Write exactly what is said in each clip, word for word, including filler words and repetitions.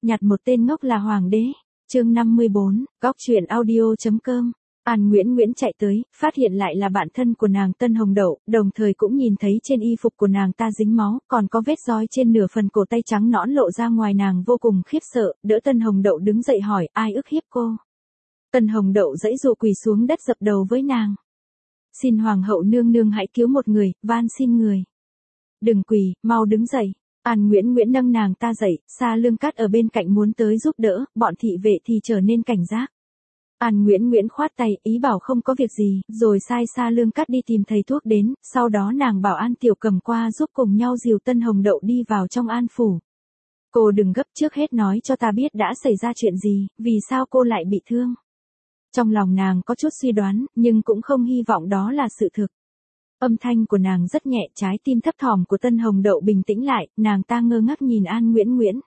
nhặt một tên ngốc là hoàng đế. Chương năm mươi bốn, góc truyện audio.com. An Nguyễn Nguyễn chạy tới, phát hiện lại là bạn thân của nàng Tân Hồng Đậu, đồng thời cũng nhìn thấy trên y phục của nàng ta dính máu, còn có vết roi trên nửa phần cổ tay trắng nõn lộ ra ngoài. Nàng vô cùng khiếp sợ, đỡ Tân Hồng Đậu đứng dậy hỏi, ai ức hiếp cô? Tân Hồng Đậu giãy giụa quỳ xuống đất dập đầu với nàng. Xin hoàng hậu nương nương hãy cứu một người, van xin người. Đừng quỳ, mau đứng dậy. An Nguyễn Nguyễn nâng nàng ta dậy, Sa Lương Cát ở bên cạnh muốn tới giúp đỡ, bọn thị vệ thì trở nên cảnh giác. An Nguyễn Nguyễn khoát tay, ý bảo không có việc gì, rồi sai Sa Lương Cát đi tìm thầy thuốc đến, sau đó nàng bảo An Tiểu Cầm qua giúp cùng nhau dìu Tân Hồng Đậu đi vào trong An phủ. Cô đừng gấp, trước hết nói cho ta biết đã xảy ra chuyện gì, vì sao cô lại bị thương. Trong lòng nàng có chút suy đoán, nhưng cũng không hy vọng đó là sự thực. Âm thanh của nàng rất nhẹ, trái tim thấp thỏm của Tân Hồng Đậu bình tĩnh lại, nàng ta ngơ ngác nhìn An Nguyễn Nguyễn.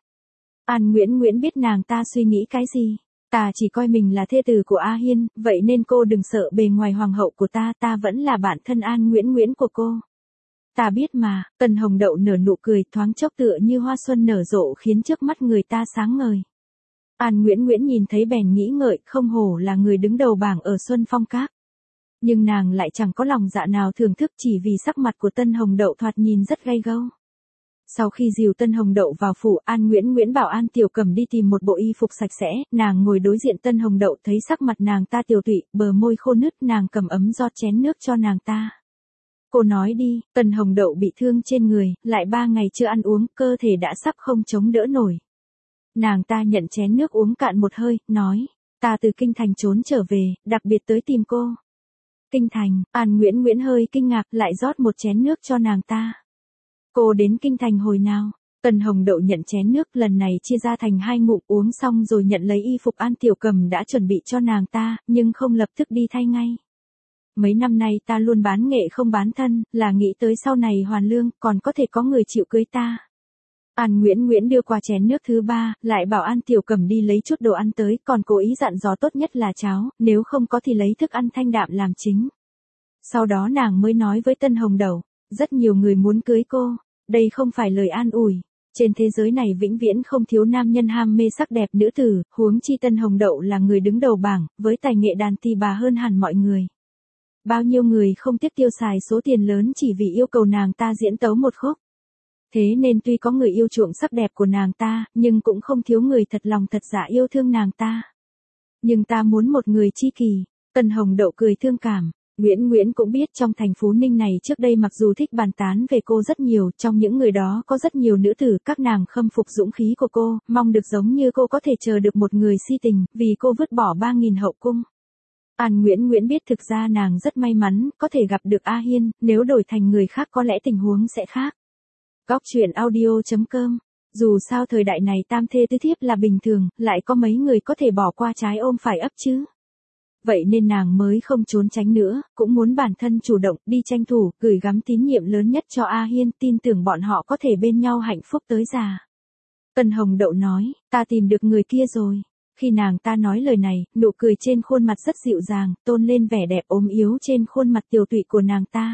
An Nguyễn Nguyễn biết nàng ta suy nghĩ cái gì. Ta chỉ coi mình là thê tử của A Hiên, vậy nên cô đừng sợ bề ngoài hoàng hậu của ta, ta vẫn là bạn thân An Nguyễn Nguyễn của cô. Ta biết mà. Tân Hồng Đậu nở nụ cười, thoáng chốc tựa như hoa xuân nở rộ khiến trước mắt người ta sáng ngời. An Nguyễn Nguyễn nhìn thấy bèn nghĩ ngợi, không hổ là người đứng đầu bảng ở Xuân Phong Các. Nhưng nàng lại chẳng có lòng dạ nào thưởng thức, chỉ vì sắc mặt của Tân Hồng Đậu thoạt nhìn rất gay gâu. Sau khi dìu Tân Hồng Đậu vào phủ, An Nguyễn Nguyễn bảo An Tiểu Cầm đi tìm một bộ y phục sạch sẽ, nàng ngồi đối diện Tân Hồng Đậu thấy sắc mặt nàng ta tiều tụy, bờ môi khô nứt, nàng cầm ấm rót chén nước cho nàng ta. Cô nói đi. Tân Hồng Đậu bị thương trên người, lại ba ngày chưa ăn uống, cơ thể đã sắp không chống đỡ nổi. Nàng ta nhận chén nước uống cạn một hơi, nói, ta từ Kinh Thành trốn trở về, đặc biệt tới tìm cô. Kinh Thành. An Nguyễn Nguyễn hơi kinh ngạc, lại rót một chén nước cho nàng ta. Cô đến Kinh Thành hồi nào? Tân Hồng Đậu nhận chén nước, lần này chia ra thành hai ngụm, uống xong rồi nhận lấy y phục An Tiểu Cầm đã chuẩn bị cho nàng ta, nhưng không lập tức đi thay ngay. Mấy năm nay ta luôn bán nghệ không bán thân, là nghĩ tới sau này hoàn lương, còn có thể có người chịu cưới ta. An Nguyễn Nguyễn đưa qua chén nước thứ ba, lại bảo An Tiểu Cầm đi lấy chút đồ ăn tới, còn cố ý dặn dò tốt nhất là cháo, nếu không có thì lấy thức ăn thanh đạm làm chính. Sau đó nàng mới nói với Tân Hồng Đậu, rất nhiều người muốn cưới cô, đây không phải lời an ủi. Trên thế giới này vĩnh viễn không thiếu nam nhân ham mê sắc đẹp nữ tử, huống chi Tân Hồng Đậu là người đứng đầu bảng, với tài nghệ đàn tỳ bà hơn hẳn mọi người. Bao nhiêu người không tiếc tiêu xài số tiền lớn chỉ vì yêu cầu nàng ta diễn tấu một khúc. Thế nên tuy có người yêu chuộng sắc đẹp của nàng ta, nhưng cũng không thiếu người thật lòng thật dạ yêu thương nàng ta. Nhưng ta muốn một người tri kỷ. Tân Hồng Đậu cười thương cảm. Nguyễn Nguyễn cũng biết trong thành Phú Ninh này trước đây mặc dù thích bàn tán về cô rất nhiều, trong những người đó có rất nhiều nữ tử, các nàng khâm phục dũng khí của cô, mong được giống như cô có thể chờ được một người si tình, vì cô vứt bỏ ba nghìn hậu cung. An Nguyễn Nguyễn biết thực ra nàng rất may mắn, có thể gặp được A Hiên, nếu đổi thành người khác có lẽ tình huống sẽ khác. Góc truyện audio.com. Dù sao thời đại này tam thê tứ thiếp là bình thường, lại có mấy người có thể bỏ qua trái ôm phải ấp chứ. Vậy nên nàng mới không trốn tránh nữa, cũng muốn bản thân chủ động, đi tranh thủ, gửi gắm tín nhiệm lớn nhất cho A Hiên, tin tưởng bọn họ có thể bên nhau hạnh phúc tới già. Tân Hồng Đậu nói, ta tìm được người kia rồi. Khi nàng ta nói lời này, nụ cười trên khuôn mặt rất dịu dàng, tôn lên vẻ đẹp ốm yếu trên khuôn mặt tiều tụy của nàng ta.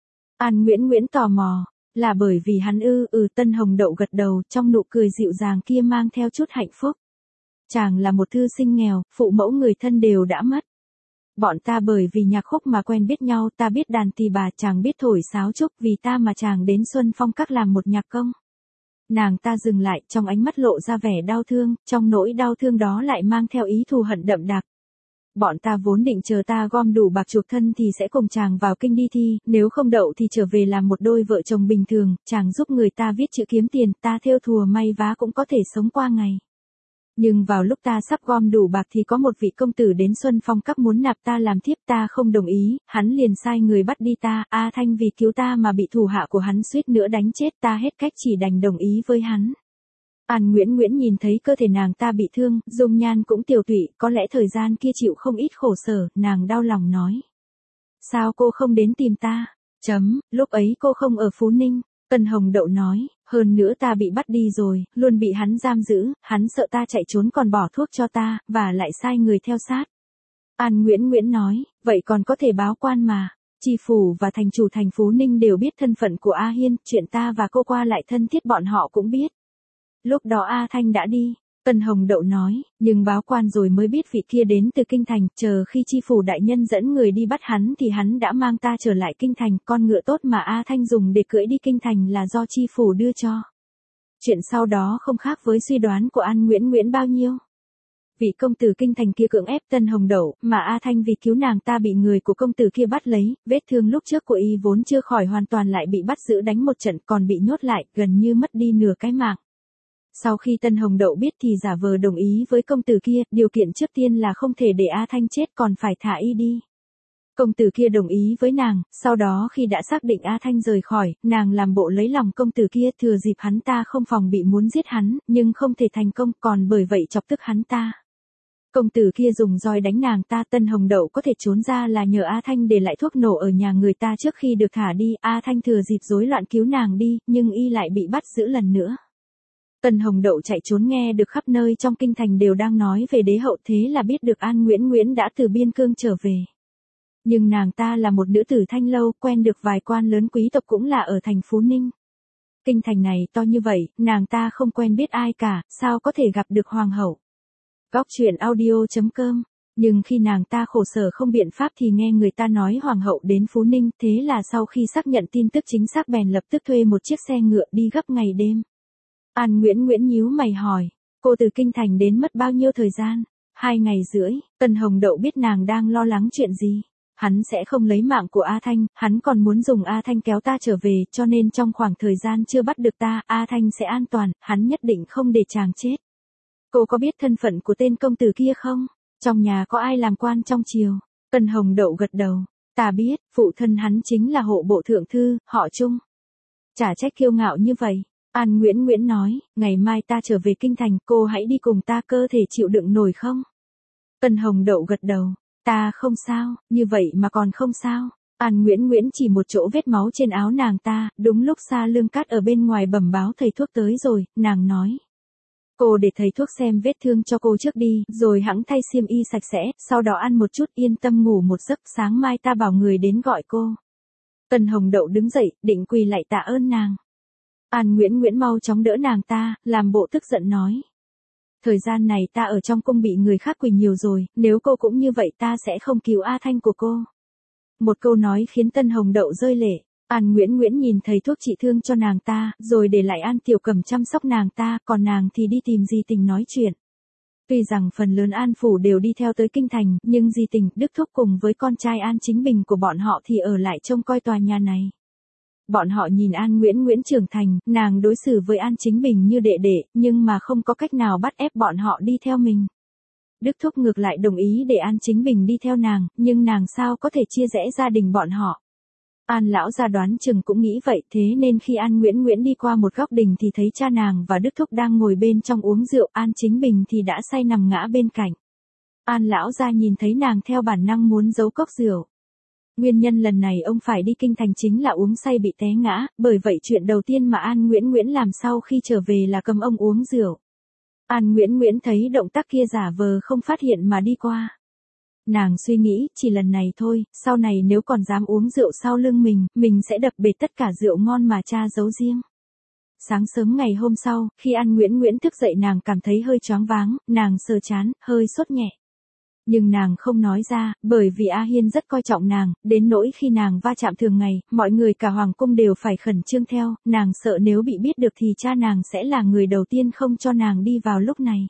An Nguyễn Nguyễn tò mò, là bởi vì hắn ư? Ừ. Tân Hồng Đậu gật đầu, trong nụ cười dịu dàng kia mang theo chút hạnh phúc. Chàng là một thư sinh nghèo, phụ mẫu người thân đều đã mất. Bọn ta bởi vì nhạc khúc mà quen biết nhau, ta biết đàn tỳ bà, chàng biết thổi sáo trúc, vì ta mà chàng đến Xuân Phong Các làm một nhạc công. Nàng ta dừng lại, trong ánh mắt lộ ra vẻ đau thương, trong nỗi đau thương đó lại mang theo ý thù hận đậm đặc. Bọn ta vốn định chờ ta gom đủ bạc chuộc thân thì sẽ cùng chàng vào kinh đi thi, nếu không đậu thì trở về làm một đôi vợ chồng bình thường, chàng giúp người ta viết chữ kiếm tiền, ta thêu thùa may vá cũng có thể sống qua ngày. Nhưng vào lúc ta sắp gom đủ bạc thì có một vị công tử đến Xuân Phong Các muốn nạp ta làm thiếp, ta không đồng ý, hắn liền sai người bắt đi ta, A Thanh vì cứu ta mà bị thủ hạ của hắn suýt nữa đánh chết, ta hết cách chỉ đành đồng ý với hắn. An Nguyễn Nguyễn nhìn thấy cơ thể nàng ta bị thương, dung nhan cũng tiều tụy, có lẽ thời gian kia chịu không ít khổ sở, nàng đau lòng nói. Sao cô không đến tìm ta? Chấm, lúc ấy cô không ở Phú Ninh. Tân Hồng Đậu nói, hơn nữa ta bị bắt đi rồi, luôn bị hắn giam giữ, hắn sợ ta chạy trốn còn bỏ thuốc cho ta, và lại sai người theo sát. An Nguyễn Nguyễn nói, vậy còn có thể báo quan mà. Tri phủ và thành chủ thành Phú Ninh đều biết thân phận của A Hiên, chuyện ta và cô qua lại thân thiết bọn họ cũng biết. Lúc đó A Thanh đã đi, Tân Hồng Đậu nói, nhưng báo quan rồi mới biết vị kia đến từ kinh thành, chờ khi chi phủ đại nhân dẫn người đi bắt hắn thì hắn đã mang ta trở lại kinh thành, con ngựa tốt mà A Thanh dùng để cưỡi đi kinh thành là do chi phủ đưa cho. Chuyện sau đó không khác với suy đoán của An Nguyễn Nguyễn bao nhiêu. Vị công tử kinh thành kia cưỡng ép Tân Hồng Đậu, mà A Thanh vì cứu nàng ta bị người của công tử kia bắt lấy, vết thương lúc trước của y vốn chưa khỏi hoàn toàn lại bị bắt giữ đánh một trận còn bị nhốt lại, gần như mất đi nửa cái mạng. Sau khi Tân Hồng Đậu biết thì giả vờ đồng ý với công tử kia, điều kiện trước tiên là không thể để A Thanh chết còn phải thả y đi. Công tử kia đồng ý với nàng, sau đó khi đã xác định A Thanh rời khỏi, nàng làm bộ lấy lòng công tử kia thừa dịp hắn ta không phòng bị muốn giết hắn, nhưng không thể thành công còn bởi vậy chọc tức hắn ta. Công tử kia dùng roi đánh nàng ta, Tân Hồng Đậu có thể trốn ra là nhờ A Thanh để lại thuốc nổ ở nhà người ta trước khi được thả đi, A Thanh thừa dịp rối loạn cứu nàng đi, nhưng y lại bị bắt giữ lần nữa. Tân Hồng Đậu chạy trốn nghe được khắp nơi trong kinh thành đều đang nói về đế hậu thế là biết được An Nguyễn Nguyễn đã từ biên cương trở về. Nhưng nàng ta là một nữ tử thanh lâu, quen được vài quan lớn quý tộc cũng là ở thành Phú Ninh. Kinh thành này to như vậy, nàng ta không quen biết ai cả, sao có thể gặp được hoàng hậu. Góc truyện audio chấm com. Nhưng khi nàng ta khổ sở không biện pháp thì nghe người ta nói hoàng hậu đến Phú Ninh, thế là sau khi xác nhận tin tức chính xác bèn lập tức thuê một chiếc xe ngựa đi gấp ngày đêm. An Nguyễn Nguyễn nhíu mày hỏi, cô từ kinh thành đến mất bao nhiêu thời gian? Hai ngày rưỡi. Tân Hồng Đậu biết nàng đang lo lắng chuyện gì. Hắn sẽ không lấy mạng của A Thanh, hắn còn muốn dùng A Thanh kéo ta trở về, cho nên trong khoảng thời gian chưa bắt được ta, A Thanh sẽ an toàn, hắn nhất định không để chàng chết. Cô có biết thân phận của tên công tử kia không? Trong nhà có ai làm quan trong triều? Tân Hồng Đậu gật đầu. Ta biết, phụ thân hắn chính là hộ bộ thượng thư, họ Trung. Chả trách kiêu ngạo như vậy. An Nguyễn Nguyễn nói, ngày mai ta trở về kinh thành, cô hãy đi cùng ta, cơ thể chịu đựng nổi không? Tân Hồng Đậu gật đầu. Ta không sao, như vậy mà còn không sao. An Nguyễn Nguyễn chỉ một chỗ vết máu trên áo nàng ta, đúng lúc Sa Lương Cát ở bên ngoài bẩm báo thầy thuốc tới rồi, nàng nói. Cô để thầy thuốc xem vết thương cho cô trước đi, rồi hẵng thay xiêm y sạch sẽ, sau đó ăn một chút yên tâm ngủ một giấc, sáng mai ta bảo người đến gọi cô. Tân Hồng Đậu đứng dậy, định quỳ lại tạ ơn nàng. An Nguyễn Nguyễn mau chóng đỡ nàng ta, làm bộ tức giận nói. Thời gian này ta ở trong cung bị người khác quỳ nhiều rồi, nếu cô cũng như vậy ta sẽ không cứu A Thanh của cô. Một câu nói khiến Tân Hồng Đậu rơi lệ. An Nguyễn Nguyễn nhìn thầy thuốc trị thương cho nàng ta, rồi để lại An Tiểu Cẩm chăm sóc nàng ta, còn nàng thì đi tìm Di Tình nói chuyện. Tuy rằng phần lớn An Phủ đều đi theo tới kinh thành, nhưng Di Tình, Đức Thúc cùng với con trai An Chính Bình của bọn họ thì ở lại trông coi tòa nhà này. Bọn họ nhìn An Nguyễn Nguyễn trưởng thành, nàng đối xử với An Chính Bình như đệ đệ, nhưng mà không có cách nào bắt ép bọn họ đi theo mình. Đức Thúc ngược lại đồng ý để An Chính Bình đi theo nàng, nhưng nàng sao có thể chia rẽ gia đình bọn họ. An lão gia đoán chừng cũng nghĩ vậy, thế nên khi An Nguyễn Nguyễn đi qua một góc đình thì thấy cha nàng và Đức Thúc đang ngồi bên trong uống rượu, An Chính Bình thì đã say nằm ngã bên cạnh. An lão gia nhìn thấy nàng theo bản năng muốn giấu cốc rượu. Nguyên nhân lần này ông phải đi kinh thành chính là uống say bị té ngã, bởi vậy chuyện đầu tiên mà An Nguyễn Nguyễn làm sau khi trở về là cầm ông uống rượu. An Nguyễn Nguyễn thấy động tác kia giả vờ không phát hiện mà đi qua. Nàng suy nghĩ, chỉ lần này thôi, sau này nếu còn dám uống rượu sau lưng mình, mình sẽ đập bể tất cả rượu ngon mà cha giấu riêng. Sáng sớm ngày hôm sau, khi An Nguyễn Nguyễn thức dậy nàng cảm thấy hơi choáng váng, nàng sờ chán, hơi sốt nhẹ. Nhưng nàng không nói ra, bởi vì A Hiên rất coi trọng nàng, đến nỗi khi nàng va chạm thường ngày, mọi người cả hoàng cung đều phải khẩn trương theo, nàng sợ nếu bị biết được thì cha nàng sẽ là người đầu tiên không cho nàng đi vào lúc này.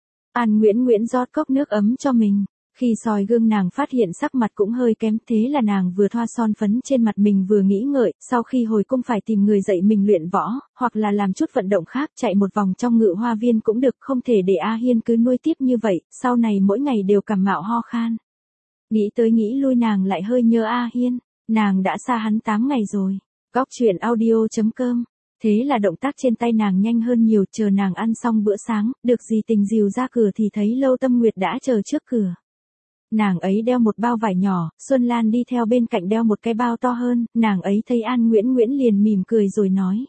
An Nguyễn Nguyễn rót cốc nước ấm cho mình. Khi soi gương nàng phát hiện sắc mặt cũng hơi kém, thế là nàng vừa thoa son phấn trên mặt mình vừa nghĩ ngợi, sau khi hồi cung phải tìm người dạy mình luyện võ, hoặc là làm chút vận động khác, chạy một vòng trong ngự hoa viên cũng được, không thể để A Hiên cứ nuôi tiếp như vậy, sau này mỗi ngày đều cảm mạo ho khan. Nghĩ tới nghĩ lui nàng lại hơi nhớ A Hiên, nàng đã xa hắn tám ngày rồi. Góc truyện audio chấm com. Thế là động tác trên tay nàng nhanh hơn nhiều, chờ nàng ăn xong bữa sáng, được Di Tình dìu ra cửa thì thấy Lâu Tâm Nguyệt đã chờ trước cửa. Nàng ấy đeo một bao vải nhỏ, Xuân Lan đi theo bên cạnh đeo một cái bao to hơn, nàng ấy thấy An Nguyễn Nguyễn liền mỉm cười rồi nói.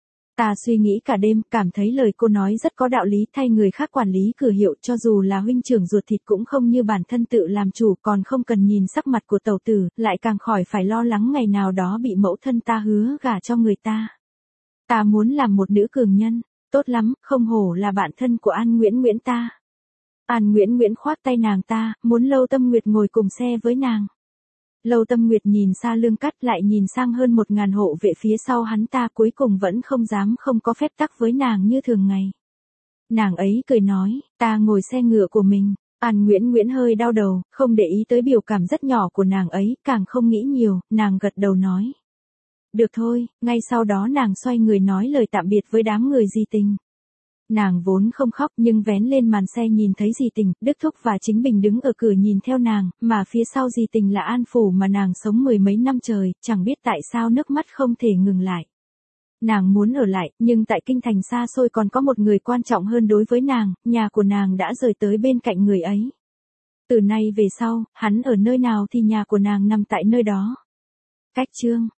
Ta suy nghĩ cả đêm, cảm thấy lời cô nói rất có đạo lý, thay người khác quản lý cửa hiệu cho dù là huynh trưởng ruột thịt cũng không như bản thân tự làm chủ, còn không cần nhìn sắc mặt của tẩu tử, lại càng khỏi phải lo lắng ngày nào đó bị mẫu thân ta hứa gả cho người ta. Ta muốn làm một nữ cường nhân. Tốt lắm, không hổ là bạn thân của An Nguyễn Nguyễn ta. An Nguyễn Nguyễn khoác tay nàng ta, muốn Lâu Tâm Nguyệt ngồi cùng xe với nàng. Lâu Tâm Nguyệt nhìn xa Lương Cắt lại nhìn sang hơn một ngàn hộ vệ phía sau hắn ta, cuối cùng vẫn không dám không có phép tắc với nàng như thường ngày. Nàng ấy cười nói, ta ngồi xe ngựa của mình. An Nguyễn Nguyễn hơi đau đầu, không để ý tới biểu cảm rất nhỏ của nàng ấy, càng không nghĩ nhiều, nàng gật đầu nói. Được thôi, ngay sau đó nàng xoay người nói lời tạm biệt với đám người Di Tình. Nàng vốn không khóc nhưng vén lên màn xe nhìn thấy Di Tình, Đức Thúc và Chính Bình đứng ở cửa nhìn theo nàng, mà phía sau Di Tình là An Phủ mà nàng sống mười mấy năm trời, chẳng biết tại sao nước mắt không thể ngừng lại. Nàng muốn ở lại, nhưng tại kinh thành xa xôi còn có một người quan trọng hơn đối với nàng, nhà của nàng đã rời tới bên cạnh người ấy. Từ nay về sau, hắn ở nơi nào thì nhà của nàng nằm tại nơi đó. Cách chương